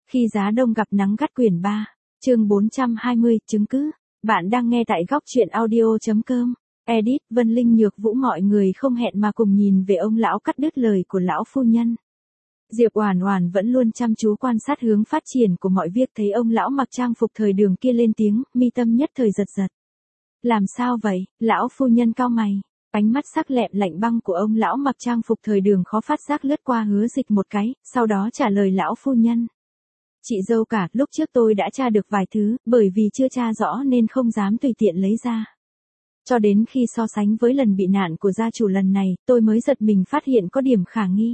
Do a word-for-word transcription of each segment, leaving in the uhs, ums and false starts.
Khi giá đông gặp nắng gắt quyển ba, chương bốn trăm hai mươi, chứng cứ. Bạn đang nghe tại góc truyện audio.com. Edit, Vân Linh Nhược Vũ. Mọi người không hẹn mà cùng nhìn về ông lão cắt đứt lời của lão phu nhân. Diệp Oản Oản vẫn luôn chăm chú quan sát hướng phát triển của mọi việc, thấy ông lão mặc trang phục thời đường kia lên tiếng, mi tâm nhất thời giật giật. Làm sao vậy? Lão phu nhân cau mày. Ánh mắt sắc lẹm lạnh băng của ông lão mặc trang phục thời đường khó phát giác lướt qua Hứa Dịch một cái, sau đó trả lời lão phu nhân. Chị dâu cả, lúc trước tôi đã tra được vài thứ, bởi vì chưa tra rõ nên không dám tùy tiện lấy ra. Cho đến khi so sánh với lần bị nạn của gia chủ lần này, tôi mới giật mình phát hiện có điểm khả nghi.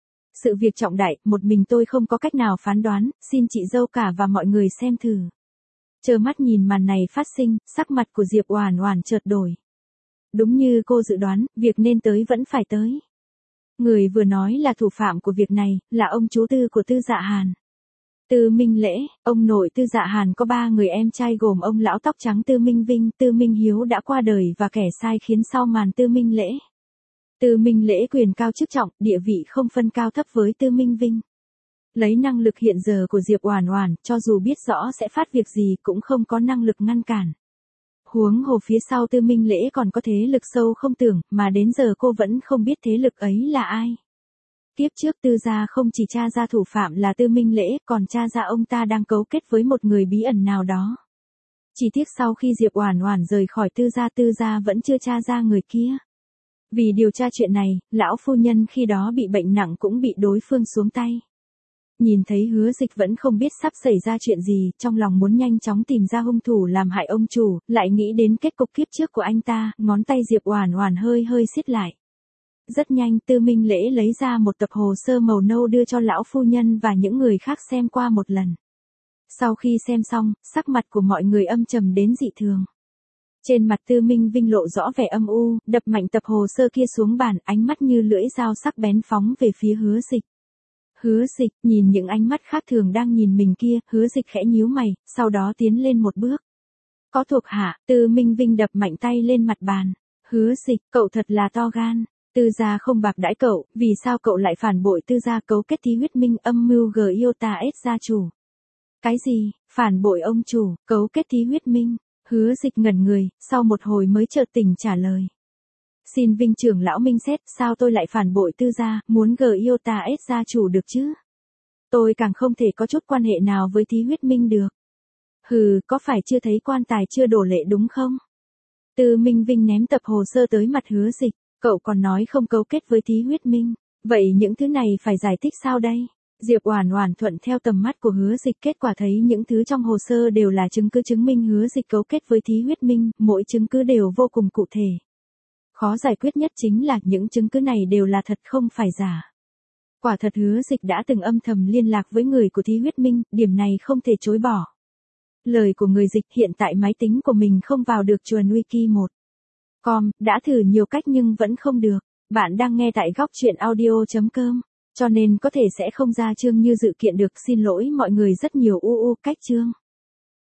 Sự việc trọng đại, một mình tôi không có cách nào phán đoán, xin chị dâu cả và mọi người xem thử. Trơ mắt nhìn màn này phát sinh, sắc mặt của Diệp Oản Oản chợt đổi. Đúng như cô dự đoán, việc nên tới vẫn phải tới. Người vừa nói là thủ phạm của việc này, là ông chú tư của Tư Dạ Hàn. Tư Minh Lễ, ông nội Tư Dạ Hàn có ba người em trai gồm ông lão tóc trắng Tư Minh Vinh, Tư Minh Hiếu đã qua đời và kẻ sai khiến sau màn Tư Minh Lễ. Tư Minh Lễ quyền cao chức trọng, địa vị không phân cao thấp với Tư Minh Vinh. Lấy năng lực hiện giờ của Diệp Oản Oản, cho dù biết rõ sẽ phát việc gì cũng không có năng lực ngăn cản. Huống hồ phía sau Tư Minh Lễ còn có thế lực sâu không tưởng, mà đến giờ cô vẫn không biết thế lực ấy là ai. Kiếp trước Tư gia không chỉ tra ra thủ phạm là Tư Minh Lễ, còn tra ra ông ta đang cấu kết với một người bí ẩn nào đó. Chỉ tiếc sau khi Diệp Oản Oản rời khỏi Tư gia, Tư gia vẫn chưa tra ra người kia. Vì điều tra chuyện này, lão phu nhân khi đó bị bệnh nặng cũng bị đối phương xuống tay. Nhìn thấy Hứa Dịch vẫn không biết sắp xảy ra chuyện gì, trong lòng muốn nhanh chóng tìm ra hung thủ làm hại ông chủ, lại nghĩ đến kết cục kiếp trước của anh ta, ngón tay Diệp Oản Oản hơi hơi siết lại. Rất nhanh Tư Minh Lễ lấy ra một tập hồ sơ màu nâu đưa cho lão phu nhân và những người khác xem qua một lần. Sau khi xem xong, sắc mặt của mọi người âm trầm đến dị thường. Trên mặt Tư Minh Vinh lộ rõ vẻ âm u, đập mạnh tập hồ sơ kia xuống bàn, ánh mắt như lưỡi dao sắc bén phóng về phía Hứa Dịch. Hứa Dịch, nhìn những ánh mắt khác thường đang nhìn mình kia, Hứa Dịch khẽ nhíu mày, sau đó tiến lên một bước. Có thuộc hạ, Tư Minh Vinh đập mạnh tay lên mặt bàn. Hứa Dịch, cậu thật là to gan. Tư gia không bạc đãi cậu, vì sao cậu lại phản bội Tư gia, cấu kết Thí Huyết Minh, âm mưu gờ yêu ta ết gia chủ? Cái gì? Phản bội ông chủ, cấu kết Thí Huyết Minh? Hứa Dịch ngẩn người, sau một hồi mới chợt tỉnh trả lời. Xin Vinh trưởng lão minh xét, sao tôi lại phản bội Tư gia, muốn gờ yêu ta ết gia chủ được chứ? Tôi càng không thể có chút quan hệ nào với Thí Huyết Minh được. Hừ, có phải chưa thấy quan tài chưa đổ lệ đúng không? Tư Minh Vinh ném tập hồ sơ tới mặt Hứa Dịch. Cậu còn nói không cấu kết với Thí Huyết Minh, vậy những thứ này phải giải thích sao đây? Diệp Oản Oản thuận theo tầm mắt của Hứa Dịch, kết quả thấy những thứ trong hồ sơ đều là chứng cứ chứng minh Hứa Dịch cấu kết với Thí Huyết Minh, mỗi chứng cứ đều vô cùng cụ thể. Khó giải quyết nhất chính là những chứng cứ này đều là thật không phải giả. Quả thật Hứa Dịch đã từng âm thầm liên lạc với người của Thí Huyết Minh, điểm này không thể chối bỏ. Lời của người Dịch, hiện tại máy tính của mình không vào được chuồn wiki một. Com, đã thử nhiều cách nhưng vẫn không được. Bạn đang nghe tại góc truyện audio.com, cho nên có thể sẽ không ra chương như dự kiện được, xin lỗi mọi người rất nhiều u u cách chương.